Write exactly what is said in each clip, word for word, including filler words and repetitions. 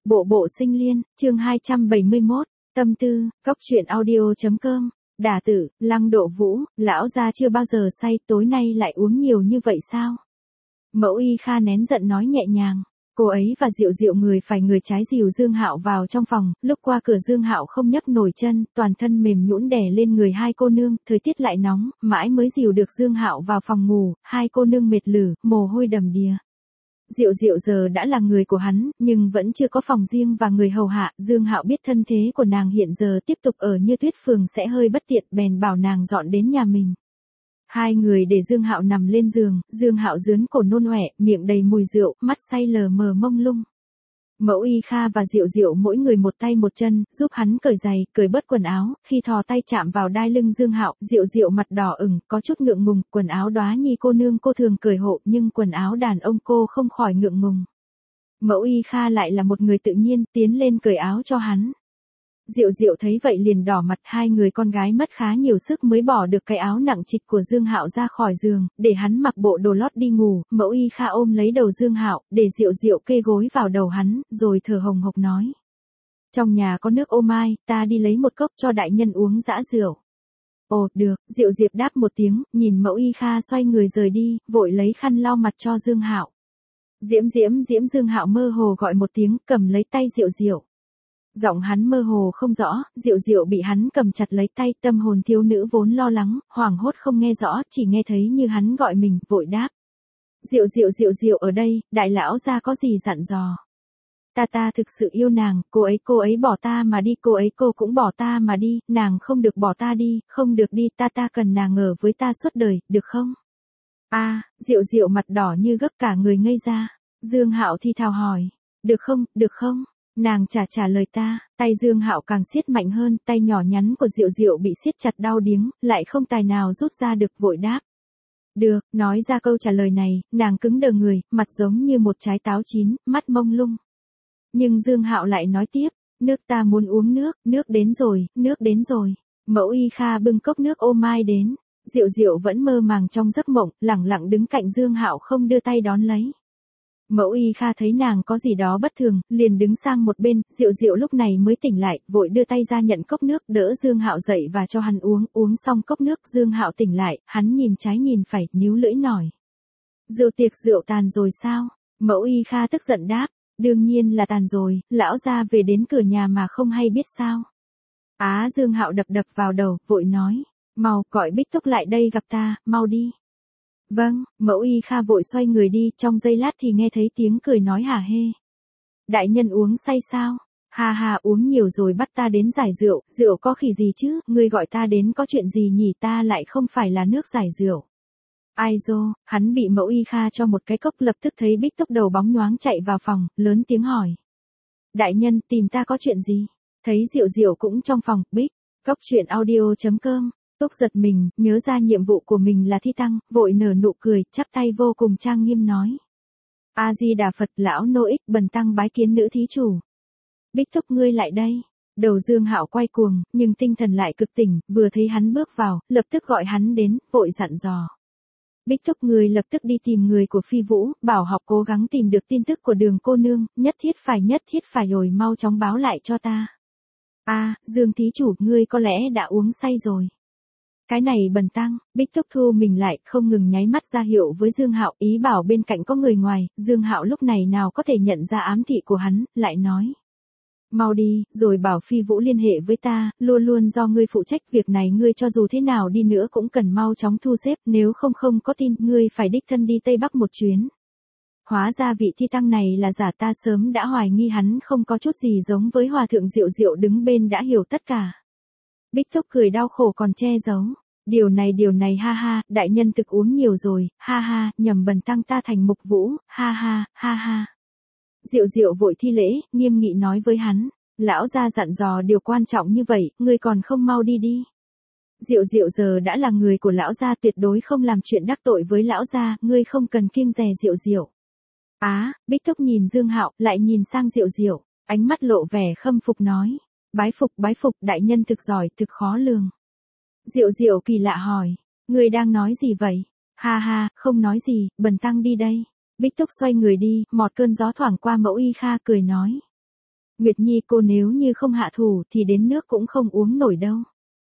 Bộ bộ sinh liên, chương hai trăm bảy mươi mốt, tâm tư, cóc truyện audio.com, đả tử, Lăng Độ Vũ, lão gia chưa bao giờ say, tối nay lại uống nhiều như vậy sao? Mẫu Y Kha nén giận nói nhẹ nhàng. Cô ấy và Diệu Diệu người phải người trái dìu Dương Hạo vào trong phòng, lúc qua cửa Dương Hạo không nhấc nổi chân, toàn thân mềm nhũn đè lên người hai cô nương, thời tiết lại nóng, mãi mới dìu được Dương Hạo vào phòng ngủ, hai cô nương mệt lử, mồ hôi đầm đìa. Diệu Diệu giờ đã là người của hắn, nhưng vẫn chưa có phòng riêng và người hầu hạ, Dương Hạo biết thân thế của nàng hiện giờ tiếp tục ở Như Tuyết Phường sẽ hơi bất tiện, bèn bảo nàng dọn đến nhà mình. Hai người để Dương Hạo nằm lên giường, Dương Hạo dướn cổ nôn ọe, miệng đầy mùi rượu, mắt say lờ mờ mông lung. Mẫu Y Kha và Diệu Diệu mỗi người một tay một chân, giúp hắn cởi giày, cởi bớt quần áo, khi thò tay chạm vào đai lưng Dương Hạo, Diệu Diệu mặt đỏ ửng, có chút ngượng ngùng, quần áo đóa nhi cô nương cô thường cởi hộ, nhưng quần áo đàn ông cô không khỏi ngượng ngùng. Mẫu Y Kha lại là một người tự nhiên, tiến lên cởi áo cho hắn. Diệu Diệu thấy vậy liền đỏ mặt, hai người con gái mất khá nhiều sức mới bỏ được cái áo nặng trịch của Dương Hạo ra khỏi giường, để hắn mặc bộ đồ lót đi ngủ. Mẫu Y Kha ôm lấy đầu Dương Hạo, để Diệu Diệu kê gối vào đầu hắn, rồi thở hồng hộc nói: trong nhà có nước ô mai, ta đi lấy một cốc cho đại nhân uống dã rượu. Ồ, được. Diệu Diệp đáp một tiếng, nhìn Mẫu Y Kha xoay người rời đi, vội lấy khăn lau mặt cho Dương Hạo. Diễm Diễm Diễm Dương Hạo mơ hồ gọi một tiếng, cầm lấy tay Diệu Diệu. Giọng hắn mơ hồ không rõ, Diệu Diệu bị hắn cầm chặt lấy tay, tâm hồn thiếu nữ vốn lo lắng, hoảng hốt không nghe rõ, chỉ nghe thấy như hắn gọi mình, vội đáp: Diệu Diệu Diệu Diệu ở đây, đại lão gia có gì dặn dò? Ta ta thực sự yêu nàng, cô ấy cô ấy bỏ ta mà đi, cô ấy cô cũng bỏ ta mà đi, nàng không được bỏ ta đi, không được đi, ta ta cần nàng ở với ta suốt đời, được không? A, à, Diệu Diệu mặt đỏ như gấc, cả người ngây ra. Dương Hạo thi thào hỏi: được không, được không? Nàng trả trả lời ta. Tay Dương Hạo càng siết mạnh hơn, tay nhỏ nhắn của Diệu Diệu bị siết chặt đau điếng, lại không tài nào rút ra được, vội đáp: được. Nói ra câu trả lời này, nàng cứng đờ người, mặt giống như một trái táo chín, mắt mông lung. Nhưng Dương Hạo lại nói tiếp: nước ta muốn uống nước, nước đến rồi, nước đến rồi. Mẫu Y Kha bưng cốc nước ô mai đến. Diệu Diệu vẫn mơ màng trong giấc mộng, lẳng lặng đứng cạnh Dương Hạo không đưa tay đón lấy. Mẫu Y Kha thấy nàng có gì đó bất thường, liền đứng sang một bên, Diệu Diệu lúc này mới tỉnh lại, vội đưa tay ra nhận cốc nước, đỡ Dương Hạo dậy và cho hắn uống, uống xong cốc nước, Dương Hạo tỉnh lại, hắn nhìn trái nhìn phải, níu lưỡi nhỏi: rượu tiệc rượu tàn rồi sao? Mẫu Y Kha tức giận đáp: đương nhiên là tàn rồi, lão gia về đến cửa nhà mà không hay biết sao? Á, Dương Hạo đập đập vào đầu, vội nói: mau, gọi Bích Thúc lại đây gặp ta, mau đi. Vâng. Mẫu Y Kha vội xoay người đi, trong giây lát thì nghe thấy tiếng cười nói hả hê: đại nhân uống say sao? Ha ha, uống nhiều rồi bắt ta đến giải rượu, rượu có khỉ gì chứ, ngươi gọi ta đến có chuyện gì nhỉ, ta lại không phải là nước giải rượu. Ai dô, hắn bị Mẫu Y Kha cho một cái cốc, lập tức thấy Bích Túc đầu bóng nhoáng chạy vào phòng, lớn tiếng hỏi: đại nhân tìm ta có chuyện gì? Thấy Diệu Diệu cũng trong phòng, Bích, cóc truyện audio.com. Túc giật mình, nhớ ra nhiệm vụ của mình là thi tăng, vội nở nụ cười, chắp tay vô cùng trang nghiêm nói: A Di Đà Phật, lão nô ích bần tăng bái kiến nữ thí chủ. Bích Thúc ngươi lại đây. Đầu Dương Hạo quay cuồng, nhưng tinh thần lại cực tỉnh, vừa thấy hắn bước vào, lập tức gọi hắn đến, vội dặn dò: Bích Thúc ngươi lập tức đi tìm người của Phi Vũ, bảo học cố gắng tìm được tin tức của Đường cô nương, nhất thiết phải nhất thiết phải rồi mau chóng báo lại cho ta. A, à, Dương thí chủ, ngươi có lẽ đã uống say rồi. Cái này bần tăng. Bích Thúc thu mình lại, không ngừng nháy mắt ra hiệu với Dương Hạo, ý bảo bên cạnh có người ngoài. Dương Hạo lúc này nào có thể nhận ra ám thị của hắn, lại nói: mau đi, rồi bảo Phi Vũ liên hệ với ta, luôn luôn do ngươi phụ trách việc này, ngươi cho dù thế nào đi nữa cũng cần mau chóng thu xếp, nếu không không có tin, ngươi phải đích thân đi Tây Bắc một chuyến. Hóa ra vị thi tăng này là giả, ta sớm đã hoài nghi hắn không có chút gì giống với hòa thượng Diệu Diệu đứng bên đã hiểu tất cả. Bích Thúc cười đau khổ còn che giấu: điều này điều này ha ha, đại nhân thực uống nhiều rồi, ha ha, nhầm bần tăng ta thành Mục Vũ, ha ha, ha ha. Diệu Diệu vội thi lễ, nghiêm nghị nói với hắn: lão gia dặn dò điều quan trọng như vậy, ngươi còn không mau đi đi. Diệu Diệu giờ đã là người của lão gia, tuyệt đối không làm chuyện đắc tội với lão gia, ngươi không cần kiêng dè Diệu Diệu. Á, à, Bích Thúc nhìn Dương Hạo, lại nhìn sang Diệu Diệu, ánh mắt lộ vẻ khâm phục nói: bái phục bái phục, đại nhân thực giỏi, thực khó lường. Diệu Diệu kỳ lạ hỏi: ngươi đang nói gì vậy? Ha ha, không nói gì, bần tăng đi đây. Bích Thúc xoay người đi, một cơn gió thoảng qua Mẫu Y Kha, cười nói: Nguyệt Nhi cô nếu như không hạ thủ thì đến nước cũng không uống nổi đâu.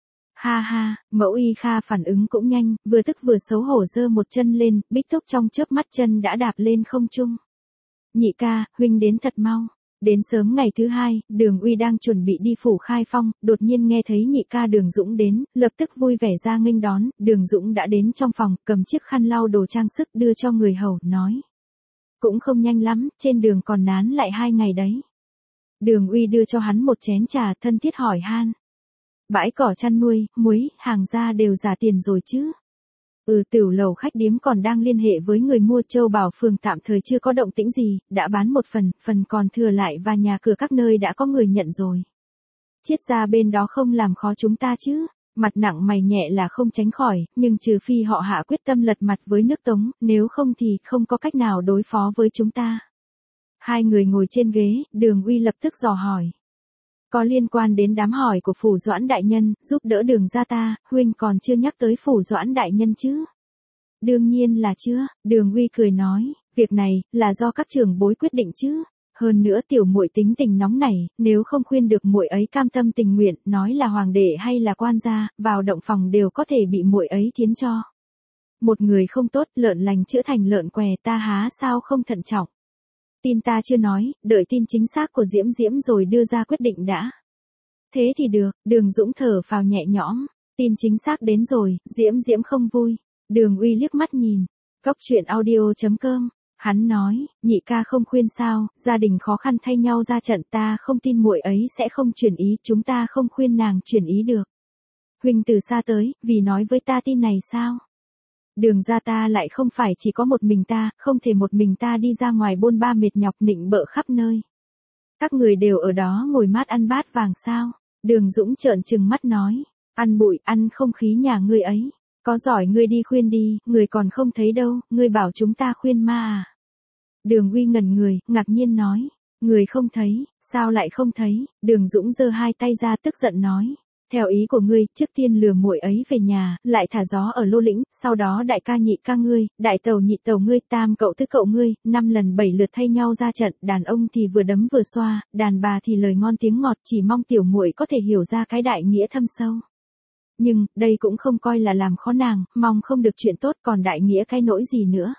Ha ha, Mẫu Y Kha phản ứng cũng nhanh, vừa tức vừa xấu hổ giơ một chân lên, Bích Thúc trong chớp mắt chân đã đạp lên không trung. Nhị ca, huynh đến thật mau. Đến sớm ngày thứ hai, Đường Uy đang chuẩn bị đi phủ Khai Phong, đột nhiên nghe thấy nhị ca Đường Dũng đến, lập tức vui vẻ ra nghênh đón, Đường Dũng đã đến trong phòng, cầm chiếc khăn lau đồ trang sức đưa cho người hầu, nói. Cũng không nhanh lắm, trên đường còn nán lại hai ngày đấy. Đường Uy đưa cho hắn một chén trà, thân thiết hỏi han. Bãi cỏ chăn nuôi, muối, hàng gia đều giả tiền rồi chứ? Ừ, Tiểu Lầu khách điếm còn đang liên hệ với người mua, Châu Bảo Phường tạm thời chưa có động tĩnh gì, đã bán một phần, phần còn thừa lại và nhà cửa các nơi đã có người nhận rồi. Triết gia bên đó không làm khó chúng ta chứ? Mặt nặng mày nhẹ là không tránh khỏi, nhưng trừ phi họ hạ quyết tâm lật mặt với nước Tống, nếu không thì không có cách nào đối phó với chúng ta. Hai người ngồi trên ghế, Đường Uy lập tức dò hỏi. Có liên quan đến đám hỏi của Phủ Doãn đại nhân, giúp đỡ Đường gia ta, huynh còn chưa nhắc tới Phủ Doãn đại nhân chứ? Đương nhiên là chưa, Đường Uy cười nói, việc này là do các trưởng bối quyết định chứ. Hơn nữa tiểu muội tính tình nóng nảy, nếu không khuyên được muội ấy cam tâm tình nguyện, nói là hoàng đệ hay là quan gia, vào động phòng đều có thể bị muội ấy thiến cho. Một người không tốt, lợn lành chữa thành lợn què, ta há sao không thận trọng. Tin ta chưa nói, đợi tin chính xác của Diễm Diễm rồi đưa ra quyết định đã. Thế thì được, Đường Dũng thở phào nhẹ nhõm, tin chính xác đến rồi, Diễm Diễm không vui. Đường Uy liếc mắt nhìn, Cốc truyện audio chấm com, hắn nói, nhị ca không khuyên sao, gia đình khó khăn thay nhau ra trận, ta không tin muội ấy sẽ không chuyển ý, chúng ta không khuyên nàng chuyển ý được. Huynh từ xa tới, vì nói với ta tin này sao? Đường gia ta lại không phải chỉ có một mình ta, không thể một mình ta đi ra ngoài bôn ba mệt nhọc nịnh bợ khắp nơi. Các người đều ở đó ngồi mát ăn bát vàng sao? Đường Dũng trợn trừng mắt nói, ăn bụi, ăn không khí nhà ngươi ấy. Có giỏi ngươi đi khuyên đi, người còn không thấy đâu, ngươi bảo chúng ta khuyên ma à? Đường Uy ngẩn người, ngạc nhiên nói, người không thấy, sao lại không thấy? Đường Dũng giơ hai tay ra tức giận nói. Theo ý của ngươi, trước tiên lừa muội ấy về nhà, lại thả gió ở Lô Lĩnh, sau đó đại ca nhị ca ngươi, đại tàu nhị tàu ngươi, tam cậu tứ cậu ngươi, năm lần bảy lượt thay nhau ra trận, đàn ông thì vừa đấm vừa xoa, đàn bà thì lời ngon tiếng ngọt, chỉ mong tiểu muội có thể hiểu ra cái đại nghĩa thâm sâu. Nhưng, đây cũng không coi là làm khó nàng, mong không được chuyện tốt, còn đại nghĩa cái nỗi gì nữa.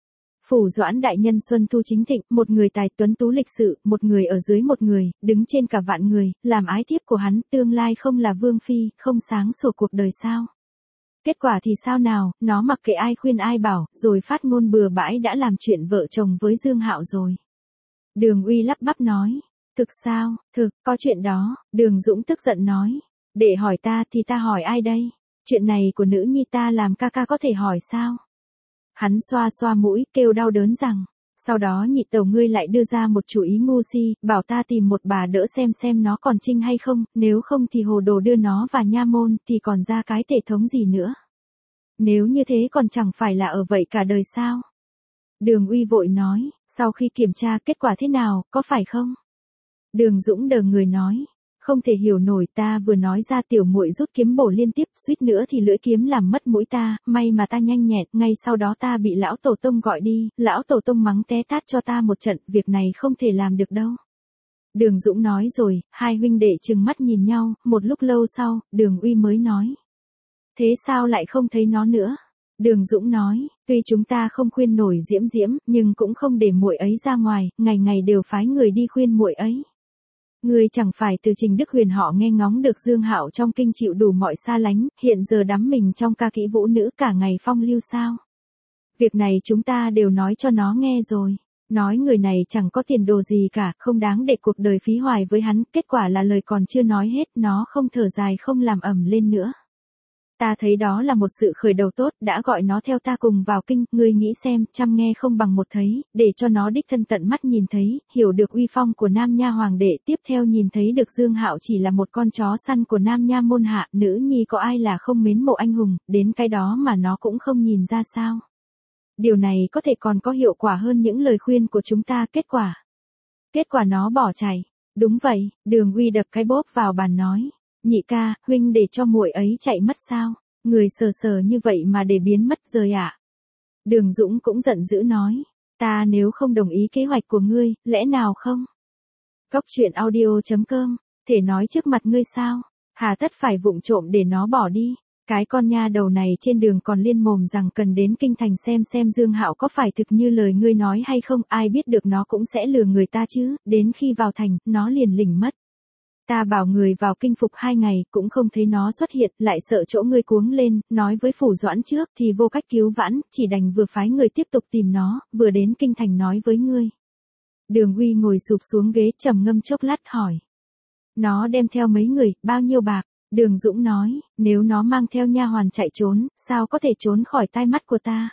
Phủ Doãn đại nhân xuân thu chính thịnh, một người tài tuấn tú lịch sự, một người ở dưới một người, đứng trên cả vạn người, làm ái thiếp của hắn, tương lai không là vương phi, không sáng sủa cuộc đời sao? Kết quả thì sao nào, nó mặc kệ ai khuyên ai bảo, rồi phát ngôn bừa bãi đã làm chuyện vợ chồng với Dương Hạo rồi. Đường Uy lắp bắp nói, thực sao, thực, có chuyện đó, Đường Dũng tức giận nói, để hỏi ta thì ta hỏi ai đây? Chuyện này của nữ nhi ta làm ca ca có thể hỏi sao? Hắn xoa xoa mũi, kêu đau đớn rằng, sau đó nhị tẩu ngươi lại đưa ra một chủ ý ngu si, bảo ta tìm một bà đỡ xem xem nó còn trinh hay không, nếu không thì hồ đồ đưa nó vào nha môn, thì còn ra cái thể thống gì nữa. Nếu như thế còn chẳng phải là ở vậy cả đời sao? Đường Uy vội nói, sau khi kiểm tra kết quả thế nào, có phải không? Đường Dũng đờ người nói, không thể hiểu nổi, ta vừa nói ra tiểu muội rút kiếm bổ liên tiếp, suýt nữa thì lưỡi kiếm làm mất mũi ta, may mà ta nhanh nhẹn, ngay sau đó ta bị lão tổ tông gọi đi, lão tổ tông mắng té tát cho ta một trận, việc này không thể làm được đâu. Đường Dũng nói rồi, hai huynh đệ trừng mắt nhìn nhau, một lúc lâu sau, Đường Uy mới nói. Thế sao lại không thấy nó nữa? Đường Dũng nói, tuy chúng ta không khuyên nổi Diễm Diễm, nhưng cũng không để muội ấy ra ngoài, ngày ngày đều phái người đi khuyên muội ấy. Ngươi chẳng phải từ Trình Đức Huyền họ nghe ngóng được Dương Hạo trong kinh chịu đủ mọi xa lánh, hiện giờ đắm mình trong ca kỹ vũ nữ cả ngày phong lưu sao? Việc này chúng ta đều nói cho nó nghe rồi. Nói người này chẳng có tiền đồ gì cả, không đáng để cuộc đời phí hoài với hắn, kết quả là lời còn chưa nói hết, nó không thở dài không làm ầm lên nữa. Ta thấy đó là một sự khởi đầu tốt, đã gọi nó theo ta cùng vào kinh, ngươi nghĩ xem, chăm nghe không bằng một thấy, để cho nó đích thân tận mắt nhìn thấy, hiểu được uy phong của Nam Nha Hoàng đệ, tiếp theo nhìn thấy được Dương Hạo chỉ là một con chó săn của Nam Nha môn hạ, nữ nhi có ai là không mến mộ anh hùng, đến cái đó mà nó cũng không nhìn ra sao. Điều này có thể còn có hiệu quả hơn những lời khuyên của chúng ta, kết quả. Kết quả nó bỏ chạy. Đúng vậy, Đường Uy đập cái bóp vào bàn nói. Nhị ca, huynh để cho muội ấy chạy mất sao? Người sờ sờ như vậy mà để biến mất rồi ạ? À? Đường Dũng cũng giận dữ nói. Ta nếu không đồng ý kế hoạch của ngươi, lẽ nào không? Cốc truyện audio chấm com, thể nói trước mặt ngươi sao? Hà tất phải vụng trộm để nó bỏ đi. Cái con nha đầu này trên đường còn liên mồm rằng cần đến kinh thành xem xem Dương Hạo có phải thực như lời ngươi nói hay không, ai biết được nó cũng sẽ lừa người ta chứ, đến khi vào thành, nó liền lỉnh mất. Ta bảo người vào kinh phục hai ngày, cũng không thấy nó xuất hiện, lại sợ chỗ ngươi cuống lên, nói với Phủ Doãn trước thì vô cách cứu vãn, chỉ đành vừa phái người tiếp tục tìm nó, vừa đến kinh thành nói với ngươi. Đường Uy ngồi sụp xuống ghế trầm ngâm chốc lát hỏi. Nó đem theo mấy người, bao nhiêu bạc? Đường Dũng nói, nếu nó mang theo nha hoàn chạy trốn, sao có thể trốn khỏi tai mắt của ta?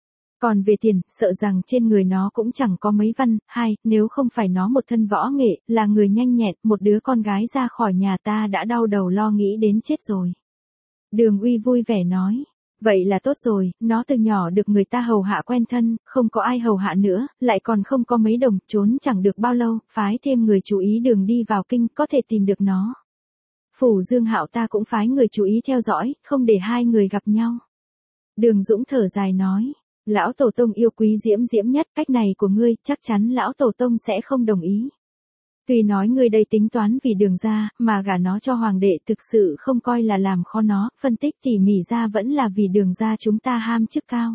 Còn về tiền, sợ rằng trên người nó cũng chẳng có mấy văn, hai, nếu không phải nó một thân võ nghệ, là người nhanh nhẹn, một đứa con gái ra khỏi nhà ta đã đau đầu lo nghĩ đến chết rồi. Đường Uy vui vẻ nói, vậy là tốt rồi, nó từ nhỏ được người ta hầu hạ quen thân, không có ai hầu hạ nữa, lại còn không có mấy đồng, trốn chẳng được bao lâu, phái thêm người chú ý đường đi vào kinh, có thể tìm được nó. Phủ Dương Hạo ta cũng phái người chú ý theo dõi, không để hai người gặp nhau. Đường Dũng thở dài nói, lão tổ tông yêu quý Diễm Diễm nhất, cách này của ngươi, chắc chắn lão tổ tông sẽ không đồng ý. Tuy nói ngươi đây tính toán vì đường ra, mà gả nó cho hoàng đệ thực sự không coi là làm khó nó, phân tích tỉ mỉ ra vẫn là vì đường ra chúng ta ham chức cao.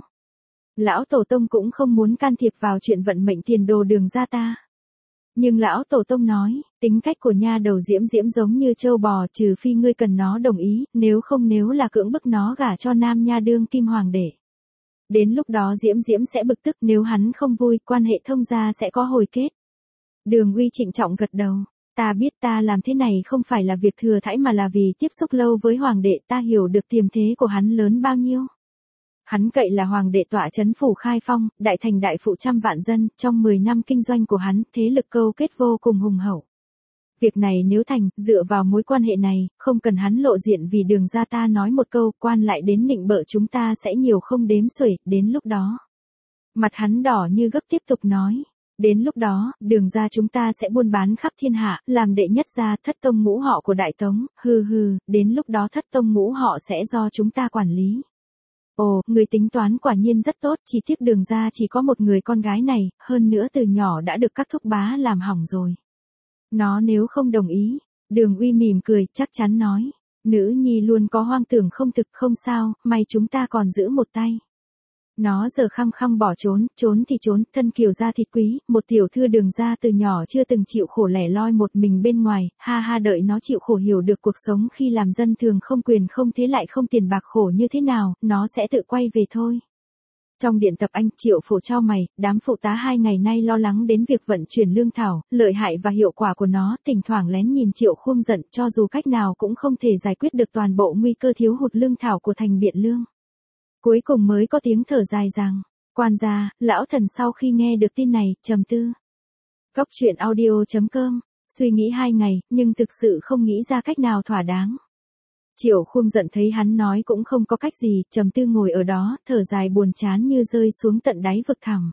Lão tổ tông cũng không muốn can thiệp vào chuyện vận mệnh tiền đồ đường ra ta. Nhưng lão tổ tông nói, tính cách của nha đầu Diễm Diễm giống như trâu bò, trừ phi ngươi cần nó đồng ý, nếu không nếu là cưỡng bức nó gả cho nam nha đương kim hoàng đệ. Đến lúc đó Diễm Diễm sẽ bực tức, nếu hắn không vui, quan hệ thông gia sẽ có hồi kết. Đường Uy trịnh trọng gật đầu, ta biết ta làm thế này không phải là việc thừa thãi mà là vì tiếp xúc lâu với hoàng đệ, ta hiểu được tiềm thế của hắn lớn bao nhiêu. Hắn cậy là hoàng đệ tọa trấn phủ Khai Phong, đại thành đại phụ trăm vạn dân, trong mười năm kinh doanh của hắn, thế lực câu kết vô cùng hùng hậu. Việc này nếu thành, dựa vào mối quan hệ này, không cần hắn lộ diện vì đường ra ta nói một câu, quan lại đến nịnh bợ chúng ta sẽ nhiều không đếm xuể, đến lúc đó. Mặt hắn đỏ như gấc tiếp tục nói. Đến lúc đó, đường ra chúng ta sẽ buôn bán khắp thiên hạ, làm đệ nhất gia thất tông ngũ họ của Đại Tống, hừ hừ, đến lúc đó thất tông ngũ họ sẽ do chúng ta quản lý. Ồ, người tính toán quả nhiên rất tốt, chỉ tiếc đường ra chỉ có một người con gái này, hơn nữa từ nhỏ đã được các thúc bá làm hỏng rồi. Nó nếu không đồng ý, Đường Uy mỉm cười, chắc chắn nói, nữ nhi luôn có hoang tưởng không thực, không sao, may chúng ta còn giữ một tay. Nó giờ khăng khăng bỏ trốn, trốn thì trốn, thân kiều gia thịt quý, một tiểu thư đường ra từ nhỏ chưa từng chịu khổ lẻ loi một mình bên ngoài, ha ha đợi nó chịu khổ hiểu được cuộc sống khi làm dân thường không quyền không thế lại không tiền bạc khổ như thế nào, nó sẽ tự quay về thôi. Trong điện tập anh, Triệu Phổ trao mày, đám phụ tá hai ngày nay lo lắng đến việc vận chuyển lương thảo, lợi hại và hiệu quả của nó, thỉnh thoảng lén nhìn Triệu Khuông giận, cho dù cách nào cũng không thể giải quyết được toàn bộ nguy cơ thiếu hụt lương thảo của thành Biện Lương. Cuối cùng mới có tiếng thở dài rằng, quan gia, lão thần sau khi nghe được tin này, trầm tư. Cốc truyện audio chấm com, suy nghĩ hai ngày, nhưng thực sự không nghĩ ra cách nào thỏa đáng. Triệu Khuông giận thấy hắn nói cũng không có cách gì, trầm tư ngồi ở đó, thở dài buồn chán như rơi xuống tận đáy vực thẳm.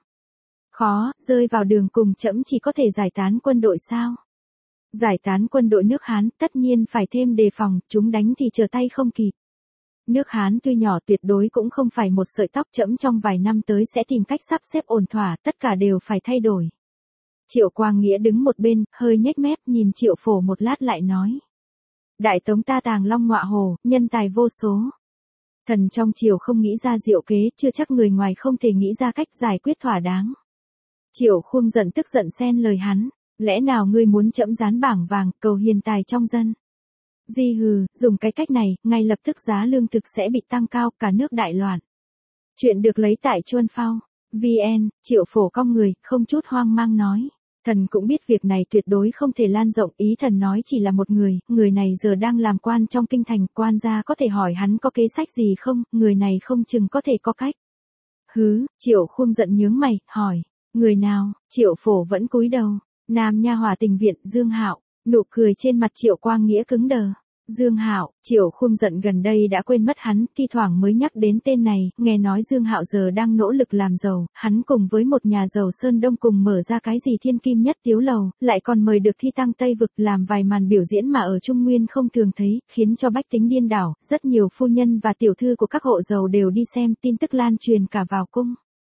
Khó, rơi vào đường cùng trẫm chỉ có thể giải tán quân đội sao? Giải tán quân đội nước Hán, tất nhiên phải thêm đề phòng, chúng đánh thì trở tay không kịp. Nước Hán tuy nhỏ tuyệt đối cũng không phải một sợi tóc, trẫm trong vài năm tới sẽ tìm cách sắp xếp ổn thỏa, tất cả đều phải thay đổi. Triệu Quang Nghĩa đứng một bên, hơi nhếch mép nhìn Triệu Phổ một lát lại nói. Đại Tống ta tàng long ngọa hồ, nhân tài vô số. Thần trong triều không nghĩ ra diệu kế, chưa chắc người ngoài không thể nghĩ ra cách giải quyết thỏa đáng. Triệu Khuông giận tức giận xen lời hắn, lẽ nào ngươi muốn trẫm dán bảng vàng, cầu hiền tài trong dân? Di hừ, dùng cái cách này, ngay lập tức giá lương thực sẽ bị tăng cao, cả nước đại loạn. Chuyện được lấy tại Chuân Phao, vê en, Triệu Phổ cong người, không chút hoang mang nói. Thần cũng biết việc này tuyệt đối không thể lan rộng, ý thần nói chỉ là một người, người này giờ đang làm quan trong kinh thành, quan gia có thể hỏi hắn có kế sách gì không, người này không chừng có thể có cách. Hứ, Triệu Khuông giận nhướng mày, hỏi, người nào? Triệu Phổ vẫn cúi đầu, nam nha hòa tình viện, Dương Hạo, nụ cười trên mặt Triệu Quang Nghĩa cứng đờ. Dương Hạo, Triệu Khuông giận gần đây đã quên mất hắn, thi thoảng mới nhắc đến tên này, nghe nói Dương Hạo giờ đang nỗ lực làm giàu, hắn cùng với một nhà giàu Sơn Đông cùng mở ra cái gì thiên kim nhất tiếu lầu, lại còn mời được thi tăng Tây Vực làm vài màn biểu diễn mà ở Trung Nguyên không thường thấy, khiến cho bách tính điên đảo, rất nhiều phu nhân và tiểu thư của các hộ giàu đều đi xem, tin tức lan truyền cả vào cung.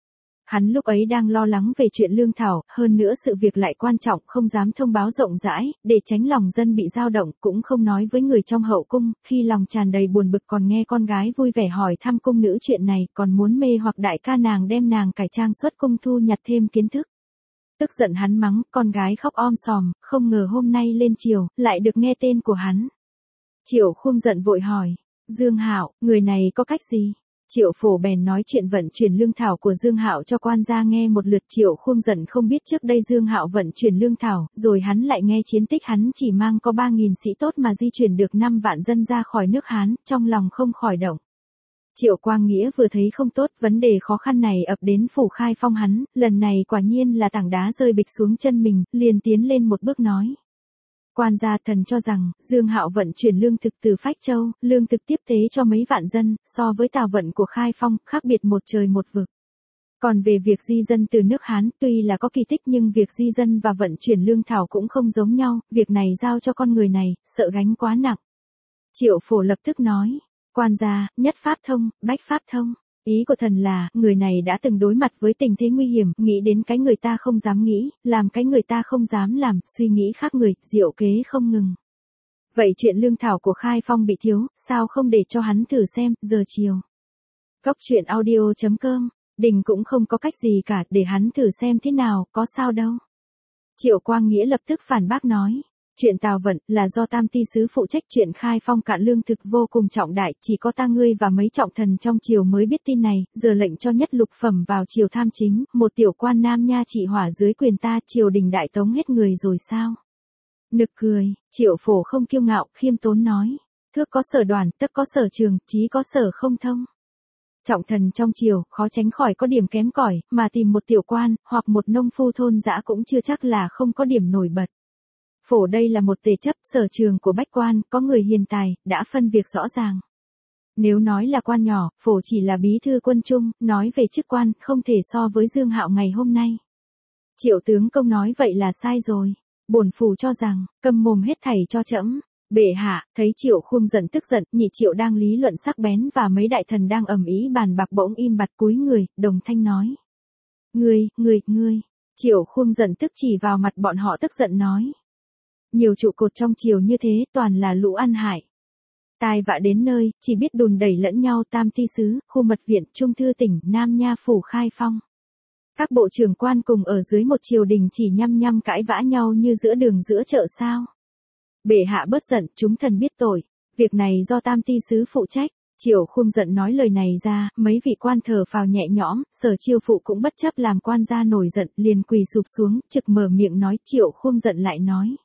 Hắn lúc ấy đang lo lắng về chuyện lương thảo, hơn nữa sự việc lại quan trọng không dám thông báo rộng rãi, để tránh lòng dân bị dao động, cũng không nói với người trong hậu cung, khi lòng tràn đầy buồn bực còn nghe con gái vui vẻ hỏi thăm cung nữ chuyện này, còn muốn mê hoặc đại ca nàng đem nàng cải trang xuất cung thu nhặt thêm kiến thức. Tức giận hắn mắng, con gái khóc om sòm, không ngờ hôm nay lên triều, lại được nghe tên của hắn. Triệu Khung giận vội hỏi, Dương Hạo, người này có cách gì? Triệu Phổ bèn nói chuyện vận chuyển lương thảo của Dương Hạo cho quan gia nghe một lượt. Triệu Khung giận không biết trước đây Dương Hạo vận chuyển lương thảo, rồi hắn lại nghe chiến tích hắn chỉ mang có ba nghìn sĩ tốt mà di chuyển được năm vạn dân ra khỏi nước Hán, trong lòng không khỏi động. Triệu Quang Nghĩa vừa thấy không tốt, vấn đề khó khăn này ập đến phủ Khai Phong hắn, lần này quả nhiên là tảng đá rơi bịch xuống chân mình, liền tiến lên một bước nói. Quan gia thần cho rằng, Dương Hạo vận chuyển lương thực từ Phách Châu, lương thực tiếp tế cho mấy vạn dân, so với tào vận của Khai Phong, khác biệt một trời một vực. Còn về việc di dân từ nước Hán, tuy là có kỳ tích nhưng việc di dân và vận chuyển lương thảo cũng không giống nhau, việc này giao cho con người này, sợ gánh quá nặng. Triệu Phổ lập tức nói, quan gia, nhất pháp thông, bách pháp thông. Ý của thần là, người này đã từng đối mặt với tình thế nguy hiểm, nghĩ đến cái người ta không dám nghĩ, làm cái người ta không dám làm, suy nghĩ khác người, diệu kế không ngừng. Vậy chuyện lương thảo của Khai Phong bị thiếu, sao không để cho hắn thử xem, giờ chiều. Góc truyện audio chấm com, Đình cũng không có cách gì cả, để hắn thử xem thế nào, có sao đâu. Triệu Quang Nghĩa lập tức phản bác nói. Chuyện tào vận là do tam ty sứ phụ trách, chuyện Khai Phong cạn lương thực vô cùng trọng đại, chỉ có ta ngươi và mấy trọng thần trong triều mới biết tin này, giờ lệnh cho nhất lục phẩm vào triều tham chính, một tiểu quan nam nha trị hỏa dưới quyền ta, triều đình đại tống hết người rồi sao? Nực cười, Triệu Phổ không kiêu ngạo, khiêm tốn nói, thước có sở đoàn, tất có sở trường, trí có sở không thông. Trọng thần trong triều, khó tránh khỏi có điểm kém cỏi, mà tìm một tiểu quan, hoặc một nông phu thôn dã cũng chưa chắc là không có điểm nổi bật. Phổ đây là một tề chấp, sở trường của bách quan, có người hiền tài, đã phân việc rõ ràng. Nếu nói là quan nhỏ, Phổ chỉ là bí thư quân trung, nói về chức quan, không thể so với Dương Hạo ngày hôm nay. Triệu tướng công nói vậy là sai rồi. Bổn phủ cho rằng, câm mồm hết thảy cho trẫm. Bệ hạ, thấy Triệu Khung giận tức giận, nhị Triệu đang lý luận sắc bén và mấy đại thần đang ầm ĩ bàn bạc bỗng im bặt cúi người, đồng thanh nói. Ngươi, ngươi, ngươi. Triệu Khung giận tức chỉ vào mặt bọn họ tức giận nói. Nhiều trụ cột trong triều như thế, toàn là lũ ăn hại. Tai vạ đến nơi, chỉ biết đùn đẩy lẫn nhau, tam ty sứ, khu mật viện, trung thư tỉnh, Nam Nha phủ Khai Phong. Các bộ trưởng quan cùng ở dưới một triều đình chỉ nhăm nhăm cãi vã nhau như giữa đường giữa chợ sao. Bệ hạ bớt giận, chúng thần biết tội. Việc này do tam ty sứ phụ trách. Triệu Khung giận nói lời này ra, mấy vị quan thờ phào nhẹ nhõm, Sở Chiêu phụ cũng bất chấp làm quan gia nổi giận, liền quỳ sụp xuống, trực mở miệng nói. Triệu Khung giận lại nói.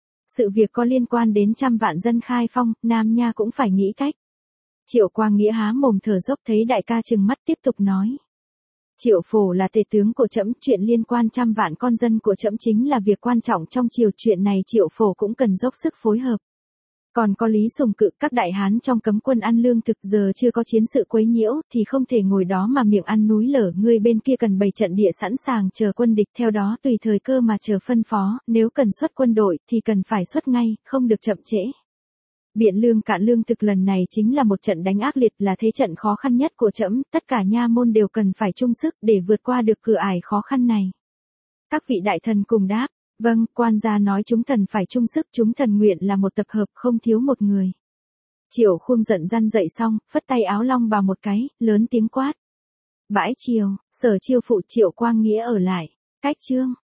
Sự việc có liên quan đến trăm vạn dân Khai Phong, Nam Nha cũng phải nghĩ cách. Triệu Quang Nghĩa há mồm thở dốc, thấy đại ca trừng mắt tiếp tục nói. Triệu Phổ là tể tướng của trẫm, chuyện liên quan trăm vạn con dân của trẫm chính là việc quan trọng trong triều, chuyện này Triệu Phổ cũng cần dốc sức phối hợp. Còn có Lý Sùng Cự, các đại hán trong cấm quân ăn lương thực, giờ chưa có chiến sự quấy nhiễu, thì không thể ngồi đó mà miệng ăn núi lở, người bên kia cần bày trận địa sẵn sàng chờ quân địch, theo đó tùy thời cơ mà chờ phân phó, nếu cần xuất quân đội, thì cần phải xuất ngay, không được chậm trễ. Biện lương cạn lương thực lần này chính là một trận đánh ác liệt, là thế trận khó khăn nhất của trẫm, tất cả nha môn đều cần phải chung sức để vượt qua được cửa ải khó khăn này. Các vị đại thần cùng đáp. Vâng, quan gia nói chúng thần phải chung sức, chúng thần nguyện là một tập hợp, không thiếu một người. Triệu Khung giận răn dậy xong, phất tay áo long vào một cái, lớn tiếng quát. Bãi triều, Sở Chiêu phụ Triệu Quang Nghĩa ở lại. Cách chương.